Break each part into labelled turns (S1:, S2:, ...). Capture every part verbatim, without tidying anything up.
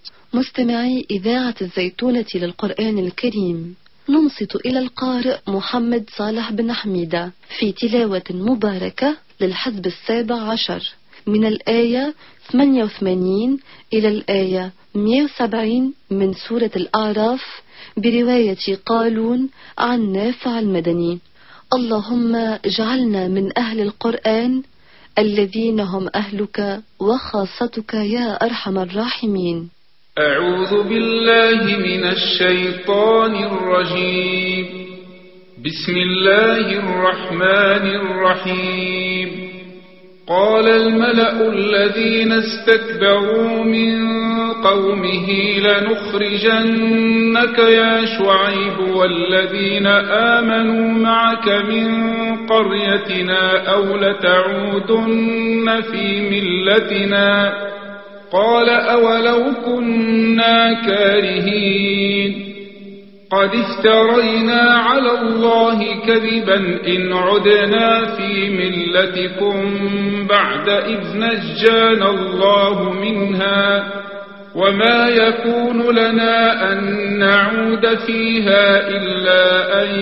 S1: مستمعي إذاعة الزيتونة للقرآن الكريم، ننصت إلى القارئ محمد صالح بن حميدة في تلاوة مباركة للحزب السابع عشر من الآية ثمانية وثمانين إلى الآية مئة وسبعين من سورة الأعراف برواية قالون عن نافع المدني. اللهم اجعلنا من أهل القرآن الذين هم أهلك وخاصتك يا أرحم الراحمين.
S2: أعوذ بالله من الشيطان الرجيم. بسم الله الرحمن الرحيم. قال الملأ الذين استكبروا من قومه لنخرجنك يا شعيب والذين آمنوا معك من قريتنا أو لتعودن في ملتنا. قال أولو كنا كارهين قد افترينا على الله كذبا إن عدنا في ملتكم بعد إذ نجانا الله منها وما يكون لنا أن نعود فيها إلا أن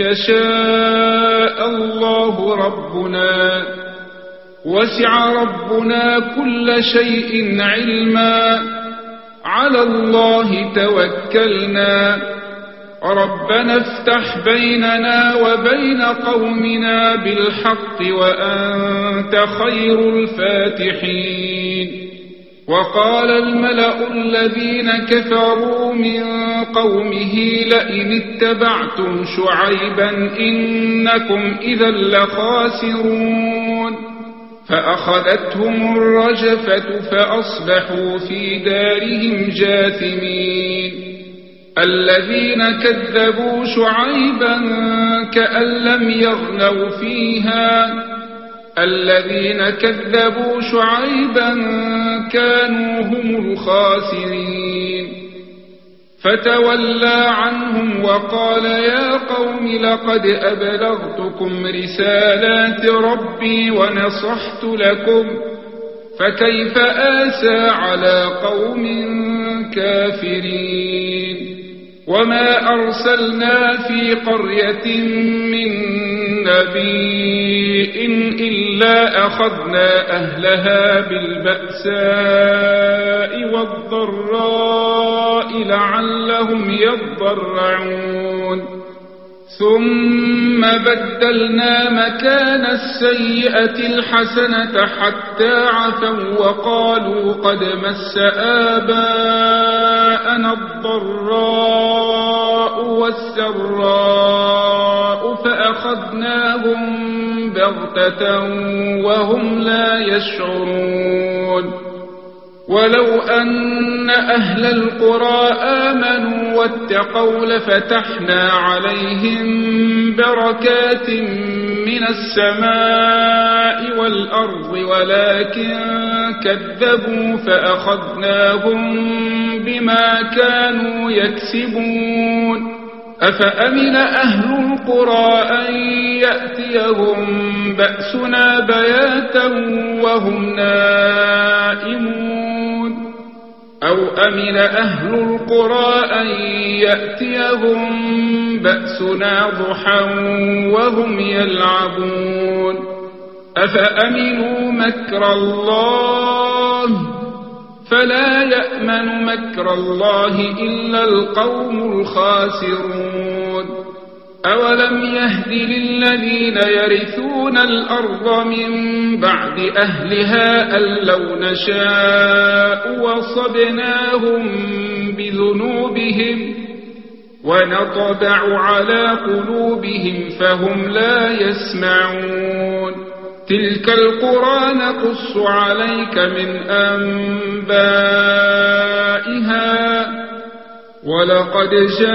S2: يشاء الله ربنا وسع ربنا كل شيء علما على الله توكلنا ربنا افتح بيننا وبين قومنا بالحق وأنت خير الفاتحين. وقال الملأ الذين كفروا من قومه لئن اتبعتم شعيبا إنكم إذا لخاسرون فأخذتهم الرجفة فأصبحوا في دارهم جاثمين. الذين كذبوا شعيبا كأن لم يغنوا فيها الذين كذبوا شعيبا كانوا هم الخاسرين. فتولى عنهم وقال يا قوم لقد أبلغتكم رسالات ربي ونصحت لكم فكيف آسى على قوم كافرين. وما أرسلنا في قرية من نبي إلا أخذنا أهلها بالبأساء والضراء لعلهم يضرعون. ثم بدلنا مكان السيئة الحسنة حتى عفوا وقالوا قد مس آباءنا الضراء والسراء فأخذناهم بغتة وهم لا يشعرون. ولو أن أهل القرى آمنوا واتقوا لفتحنا عليهم بركات من السماء والأرض ولكن كذبوا فأخذناهم بما كانوا يكسبون. أفأمن أهل القرى أن يأتيهم بأسنا بياتا وهم نائمون أو أمن أهل القرى أن يأتيهم بأسنا ضحى وهم يلعبون. أفأمنوا مكر الله فلا يأمن مكر الله إلا القوم الخاسرون. أولم يهد للذين يرثون الأرض من بعد أهلها أن لو نشاء وصبناهم بذنوبهم ونطبع على قلوبهم فهم لا يسمعون. تلك القرى نقص عليك من أنبائها ولقد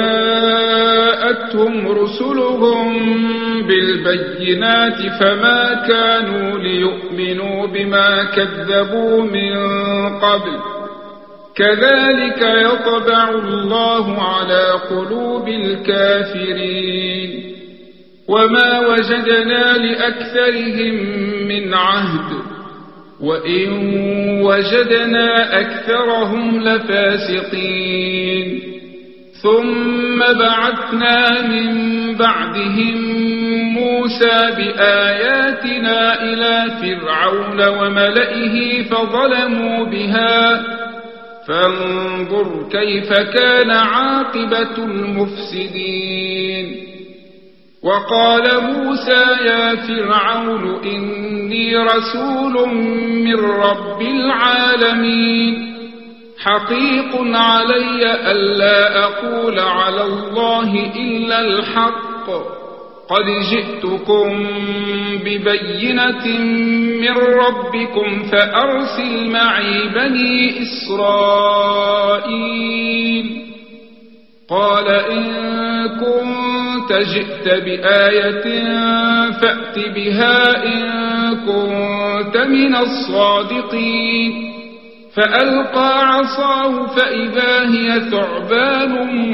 S2: جاءتهم رسلهم بالبينات فما كانوا ليؤمنوا بما كذبوا من قبل كذلك يطبع الله على قلوب الكافرين. وما وجدنا لأكثرهم من عهد وإن وجدنا أكثرهم لفاسقين ثم بعثنا من بعدهم موسى بآياتنا إلى فرعون وملئه فظلموا بها فانظر كيف كان عاقبة المفسدين وقال موسى يا فرعون إني رسول من رب العالمين حقيق علي ألا أقول على الله إلا الحق قد جئتكم ببينة من ربكم فأرسل معي بني إسرائيل قال إن كنت جئت بآية فأت بها إن كنت من الصادقين فألقى عصاه فإذا هي ثعبان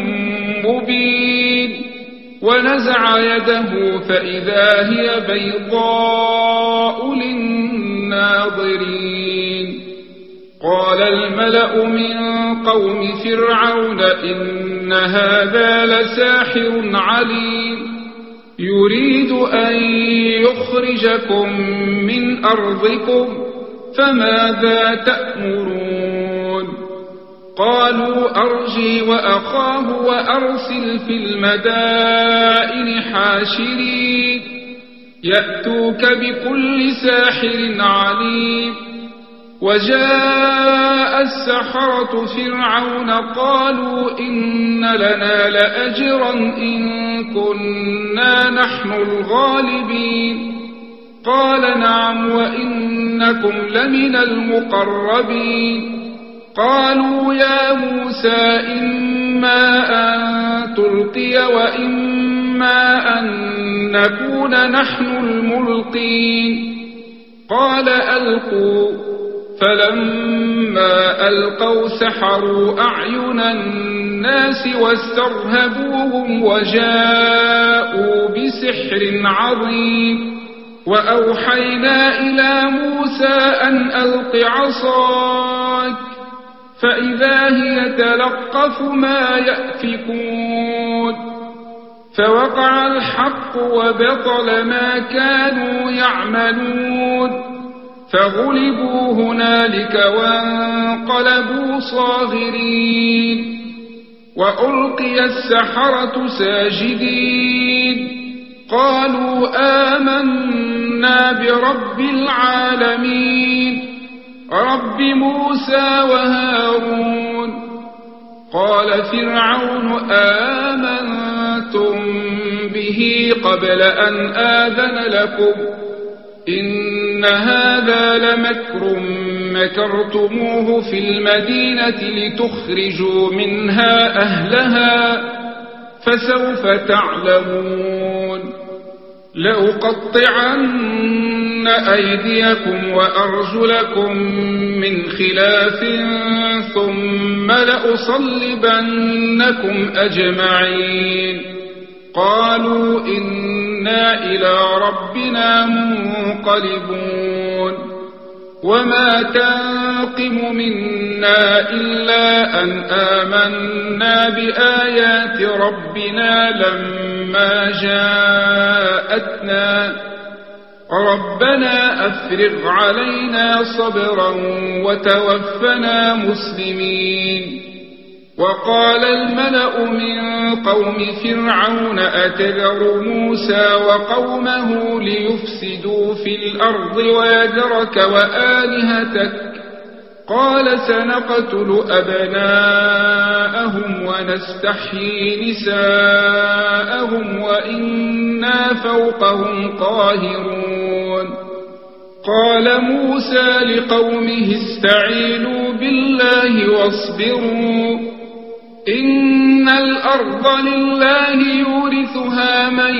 S2: مبين ونزع يده فإذا هي بيضاء للناظرين قال الملأ من قوم فرعون إن هذا لساحر عليم يريد أن يخرجكم من أرضكم فماذا تأمرون قالوا أرجي وأخاه وأرسل في المدائن حاشرين يأتوك بكل ساحر عليم وجاء السحرة فرعون قالوا إن لنا لأجرا إن كنا نحن الغالبين قال نعم وإنكم لمن المقربين قالوا يا موسى إما أن تلقي وإما أن نكون نحن الملقين قال ألقوا فلما ألقوا سحروا أعين الناس واسترهبوهم وجاءوا بسحر عظيم وأوحينا إلى موسى أن ألق عصاك فإذا هي تلقف ما يأفكون فوقع الحق وبطل ما كانوا يعملون فغلبوا هنالك وانقلبوا صاغرين وألقي السحرة ساجدين قالوا آمنا برب العالمين رب موسى وهارون قال فرعون آمنتم به قبل أن آذن لكم إن هذا لمكر مكرتموه في المدينة لتخرجوا منها أهلها فسوف تعلمون لأقطعن أيديكم وأرجلكم من خلاف ثم لأصلبنكم أجمعين قالوا إنا إلى ربنا منقلبون وما تنقم منا إلا أن آمنا بآيات ربنا لما جاءتنا ربنا أفرغ علينا صبرا وتوفنا مسلمين وقال الملأ من قوم فرعون أتذر موسى وقومه ليفسدوا في الأرض ويذرك وآلهتك قال سنقتل أبناءهم ونستحيي نساءهم وإنا فوقهم قاهرون قال موسى لقومه استعينوا بالله واصبروا إن الأرض لله يورثها من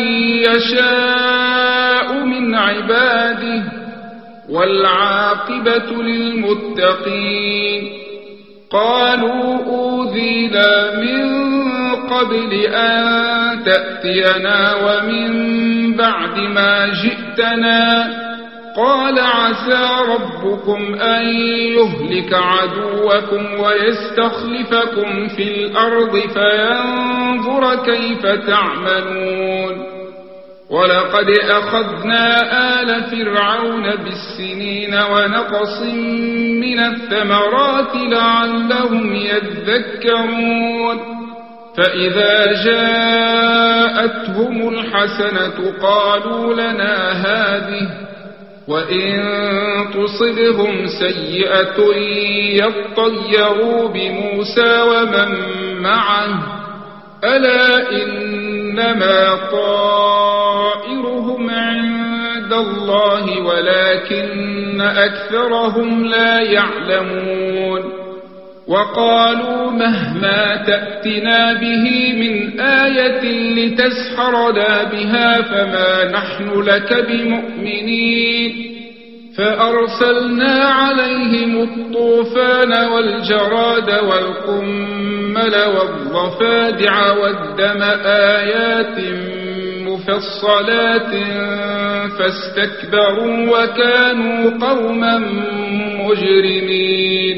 S2: يشاء من عباده والعاقبة للمتقين قالوا أوذينا من قبل أن تأتينا ومن بعد ما جئتنا قال عسى ربكم أن يهلك عدوكم ويستخلفكم في الأرض فينظر كيف تعملون ولقد أخذنا آل فرعون بالسنين ونقص من الثمرات لعلهم يذكرون فإذا جاءتهم الحسنة قالوا لنا هذه وإن تصبهم سيئة يطيروا بموسى ومن معه ألا إنما طائرهم عند الله ولكن أكثرهم لا يعلمون وقالوا مهما تأتنا به من آية لتسحرنا بها فما نحن لك بمؤمنين فأرسلنا عليهم الطوفان والجراد والقمل والضفادع والدم آيات مفصلات فاستكبروا وكانوا قوما مجرمين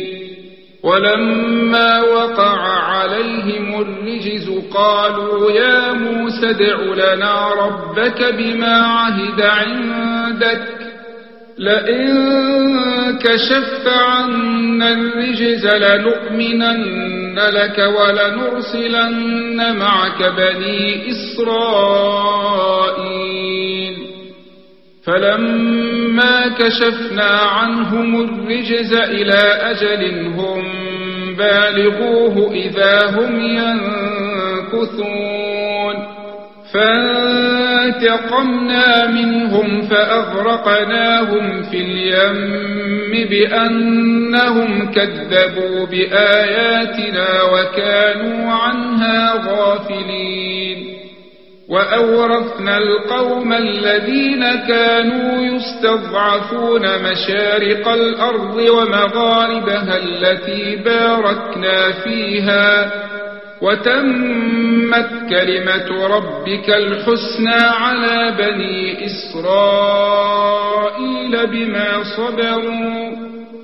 S2: ولما وقع عليهم الرجز قالوا يا موسى ادع لنا ربك بما عهد عندك لئن كشفت عنا الرجز لنؤمنن لك ولنرسلن معك بني إسرائيل فلما كشفنا عنهم الرجز إلى أجل هم بالغوه إذا هم ينكثون فانتقمنا منهم فأغرقناهم في اليم بأنهم كذبوا بآياتنا وكانوا عنها غافلين وأورثنا القوم الذين كانوا يستضعفون مشارق الأرض ومغاربها التي باركنا فيها وتمت كلمة ربك الحسنى على بني إسرائيل بما صبروا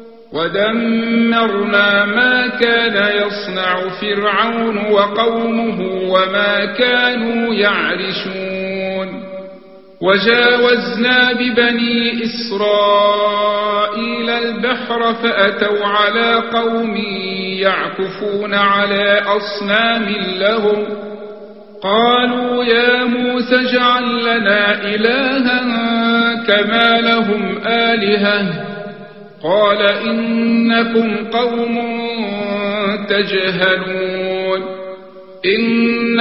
S2: ودمرنا ما كان يصنع فرعون وقومه وما كانوا يعرشون وجاوزنا ببني إسرائيل البحر فأتوا على قوم يعكفون على أصنام لهم قالوا يا موسى اجعل لنا إلها كما لهم آلهة قال إنكم قوم تجهلون إن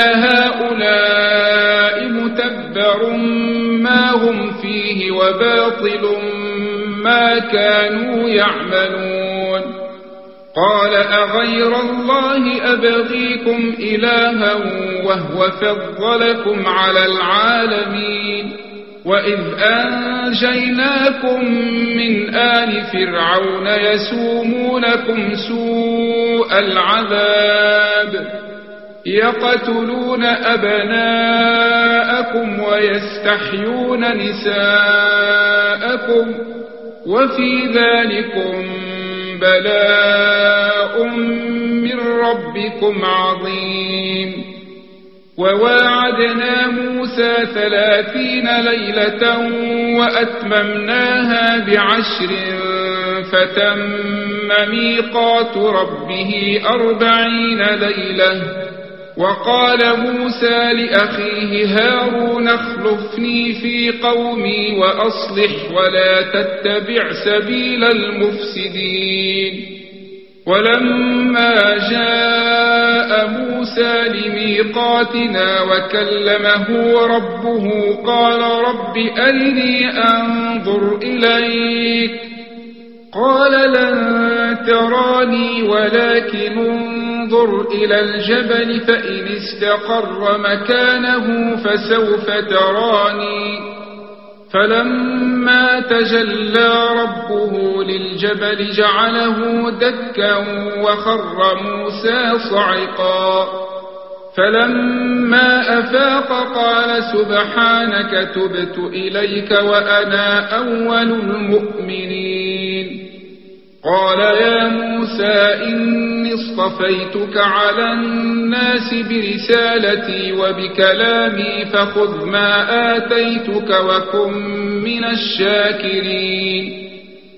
S2: هؤلاء متبر ما هم فيه وباطل ما كانوا يعملون قال أغير الله أبغيكم إلها وهو فضلكم على العالمين وإذ أنجيناكم من آل فرعون يسومونكم سوء العذاب يقتلون أبناءكم ويستحيون نساءكم وفي ذلكم بلاء من ربكم عظيم وواعدنا موسى ثلاثين ليلة وأتممناها بعشر فتم ميقات ربه أربعين ليلة وقال موسى لأخيه هارون اخلفني في قومي وأصلح ولا تتبع سبيل المفسدين ولما جاء موسى لميقاتنا وكلمه ربه قال رب أرني أنظر إليك قال لن تراني ولكن انظر إلى الجبل فإن استقر مكانه فسوف تراني فلما تجلى ربه للجبل جعله دكا وخر موسى صعقا فلما أفاق قال سبحانك تبت إليك وأنا أول المؤمنين. قال يا موسى إني اصطفيتك على الناس برسالتي وبكلامي فخذ ما آتيتك وكن من الشاكرين.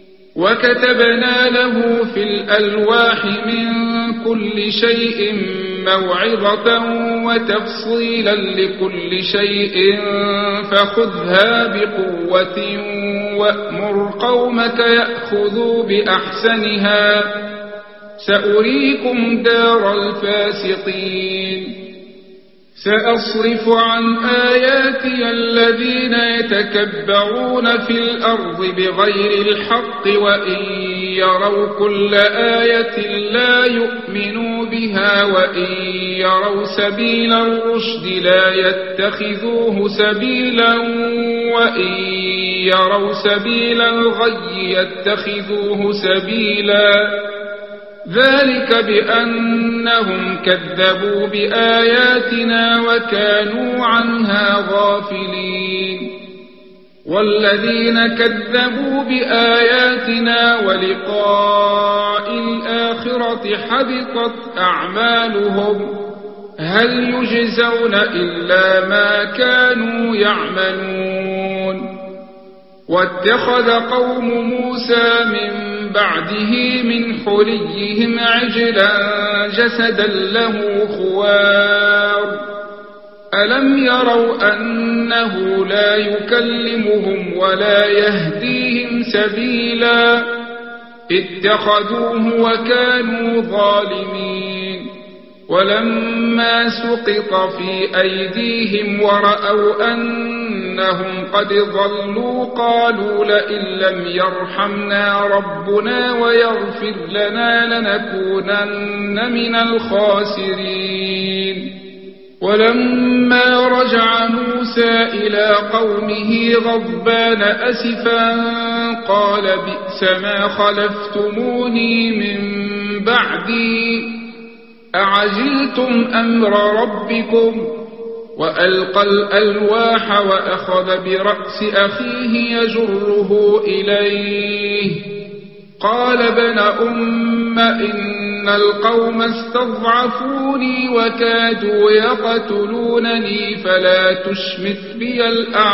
S2: وكتبنا له في الألواح من كل شيء موعظة وتفصيلا لكل شيء فخذها بقوة وأمر قومك يأخذوا بأحسنها سأريكم دار الفاسقين. سأصرف عن آياتي الذين يتكبرون في الأرض بغير الحق وإن يروا كل آية لا يؤمنوا بها وإن يروا سبيل الرشد لا يتخذوه سبيلا وإن يروا سبيل الغي يتخذوه سبيلا. ذلك بأنهم كذبوا بآياتنا وكانوا عنها غافلين. والذين كذبوا بآياتنا ولقاء الآخرة حبطت أعمالهم هل يجزون إلا ما كانوا يعملون. واتخذ قوم موسى من بعده من حليهم عجلا جسدا له خوار ألم يروا أنه لا يكلمهم ولا يهديهم سبيلا اتخذوه وكانوا ظالمين. ولما سقط في أيديهم ورأوا أنهم قد ضلوا قالوا لئن لم يرحمنا ربنا ويغفر لنا لنكونن من الخاسرين. ولما رجع موسى إلى قومه غضبان أسفا قال بئس ما خلفتموني من بعدي أعجلتم أمر ربكم. وألقى الألواح وأخذ برأس أخيه يجره إليه قال ابن أم إن القوم استضعفوني وكادوا يقتلونني فلا تشمت بي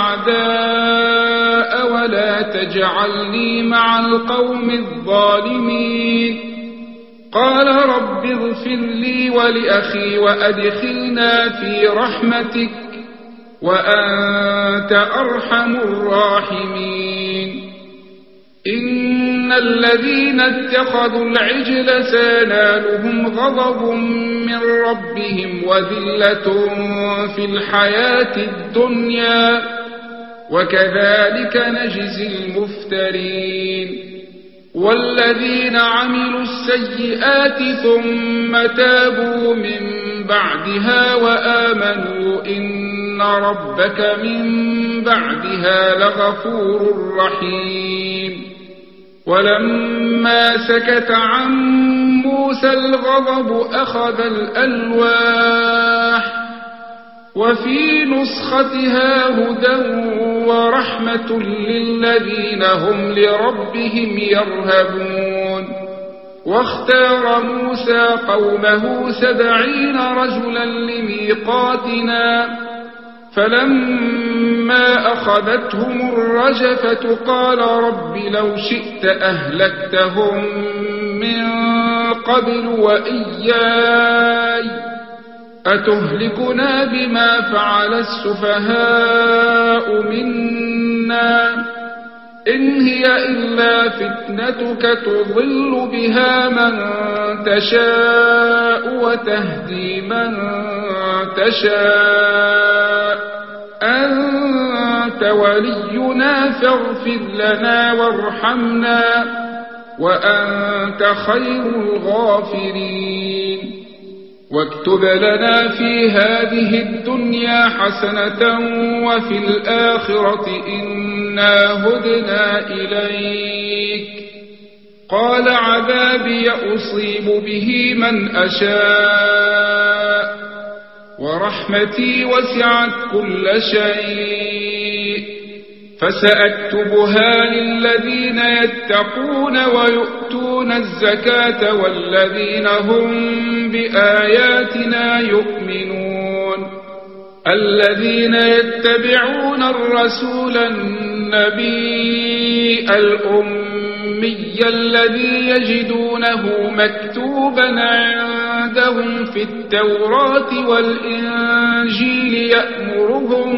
S2: الأعداء ولا تجعلني مع القوم الظالمين. قال رب اغفر لي ولأخي وأدخلنا في رحمتك وأنت أرحم الراحمين. إن الذين اتخذوا العجل سينالهم غضب من ربهم وذلة في الحياة الدنيا وكذلك نجزي المفترين. والذين عملوا السيئات ثم تابوا من بعدها وآمنوا إن ربك من بعدها لغفور رحيم. ولما سكت عن موسى الغضب أخذ الألواح وفي نسختها هدى ورحمة للذين هم لربهم يرهبون. واختار موسى قومه سبعين رجلا لميقاتنا فلما أخذتهم الرجفة قال رب لو شئت أهلكتهم من قبل وإياي أتهلكنا بما فعل السفهاء منا إن هي إلا فتنتك تضل بها من تشاء وتهدي من تشاء أنت ولينا فاغفر لنا وارحمنا وأنت خير الغافرين. واكتب لنا في هذه الدنيا حسنة وفي الآخرة إنا هدنا إليك. قال عذابي أصيب به من أشاء ورحمتي وسعت كل شيء فسأكتبها للذين يتقون ويؤتون الزكاة والذين هم بآياتنا يؤمنون الذين يتبعون الرسول النبي الأمي الذي يجدونه مكتوبا عندهم في التوراة والإنجيل يأمرهم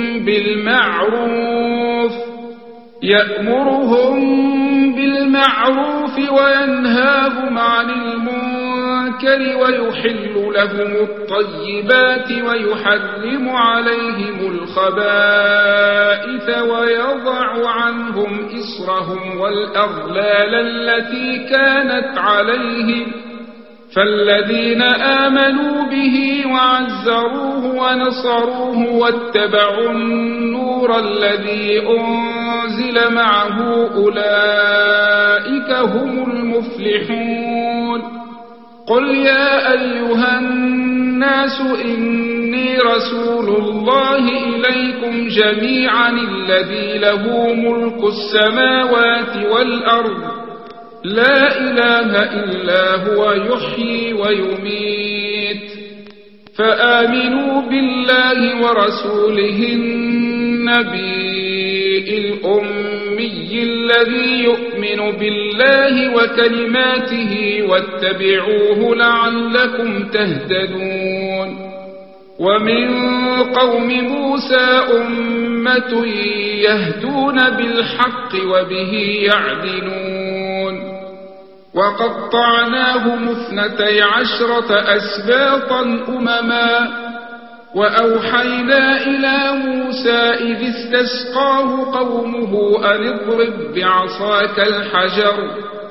S2: بالمعروف يأمرهم بالمعروف وينهاهم عن المنكر ويحل لهم الطيبات ويحرم عليهم الخبائث ويضع عنهم إصرهم والأغلال التي كانت عليهم فالذين آمنوا به وعزروه ونصروه واتبعوا النور الذي أنزل معه أولئك هم المفلحون قل يا أيها الناس إني رسول الله إليكم جميعا الذي له ملك السماوات والأرض لا إله إلا هو يحيي ويميت فآمنوا بالله ورسوله النبي الأمي الذي يؤمن بالله وكلماته واتبعوه لعلكم تهتدون ومن قوم موسى أمة يهدون بالحق وبه يعدلون وقطعناهم اثنتي عشرة أسباطا أمما وأوحينا إلى موسى إذ استسقاه قومه أن اضرب بعصاك الحجر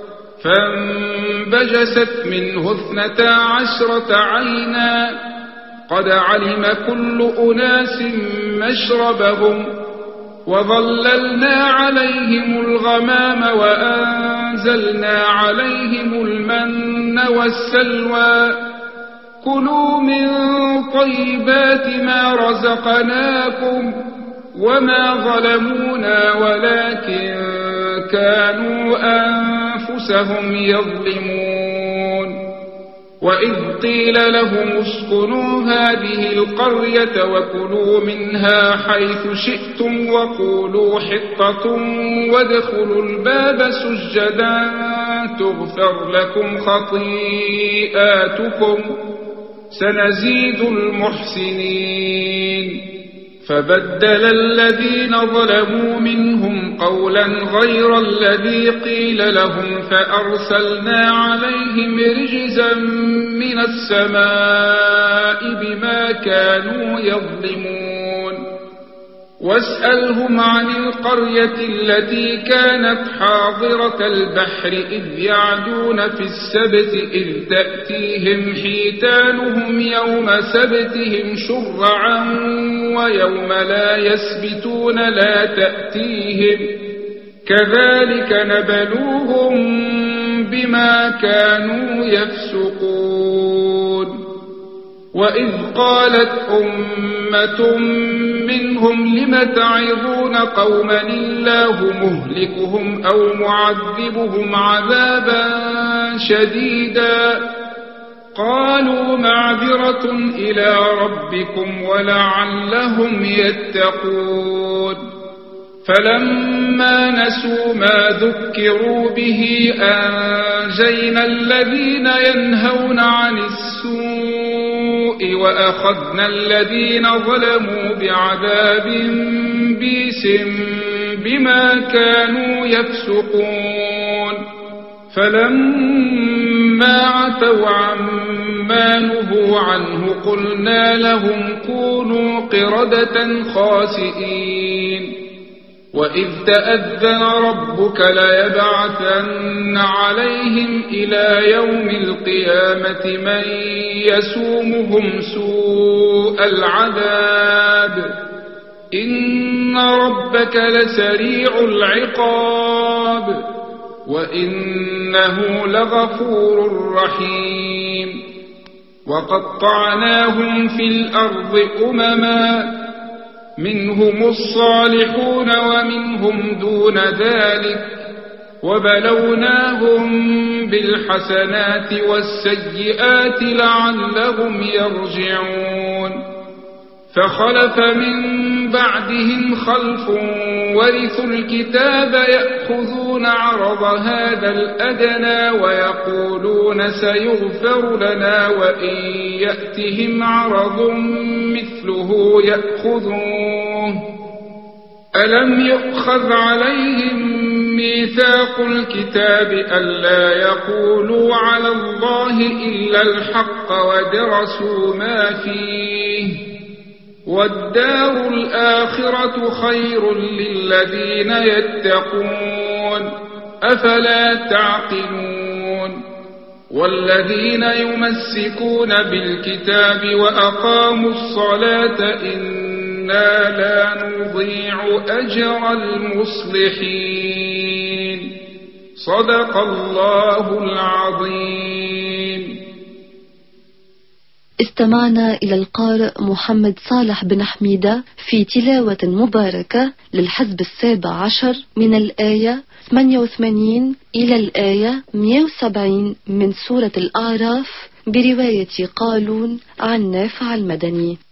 S2: فانبجست منه اثنتا عشرة عينا قد علم كل أناس مشربهم وظللنا عليهم الغمام وأنزلنا عليهم المن والسلوى كلوا من طيبات ما رزقناكم وما ظلمونا ولكن كانوا أنفسهم يظلمون وإذ قيل لهم اسكنوا هذه القرية وكلوا منها حيث شئتم وقولوا حطة وادخلوا الباب سجدا تغفر لكم خطيئاتكم سنزيد المحسنين فبدل الذين ظلموا منهم قولا غير الذي قيل لهم فأرسلنا عليهم رجزا من السماء بما كانوا يظلمون واسألهم عن القرية التي كانت حاضرة البحر إذ يعدون في السبت إذ تأتيهم حيتانهم يوم سبتهم شرعا ويوم لا يسبتون لا تأتيهم كذلك نبلوهم بما كانوا يفسقون وإذ قالت أمة منهم لم تعظون قوما الله مهلكهم أو معذبهم عذابا شديدا قالوا معذرة إلى ربكم ولعلهم يتقون فلما نسوا ما ذكروا به أنجينا الذين ينهون عن السوء وأخذنا الذين ظلموا بعذاب بئس بما كانوا يفسقون فلما عتوا عما نهوا عنه قلنا لهم كونوا قردة خاسئين وإذ تأذن ربك ليبعثن عليهم إلى يوم القيامة من يسومهم سوء العذاب إن ربك لسريع العقاب وإنه لغفور رحيم وقطعناهم في الأرض أمما منهم الصالحون ومنهم دون ذلك وبلوناهم بالحسنات والسيئات لعلهم يرجعون فخلف من بعدهم خلف ورثوا الكتاب يأخذون عرض هذا الأدنى ويقولون سيغفر لنا وإن يأتهم عرض مثله يأخذوه ألم يؤخذ عليهم ميثاق الكتاب ألا يقولوا على الله إلا الحق ودرسوا ما فيه والدار الآخرة خير للذين يتقون أفلا تعقلون والذين يمسكون بالكتاب وأقاموا الصلاة إنا لا نضيع أجر المصلحين صدق الله العظيم.
S1: استمعنا إلى القارئ محمد صالح بن حميدة في تلاوة مباركة للحزب السابع عشر من الآية ثمانية وثمانين إلى الآية مئة وسبعين من سورة الأعراف برواية قالون عن نافع المدني.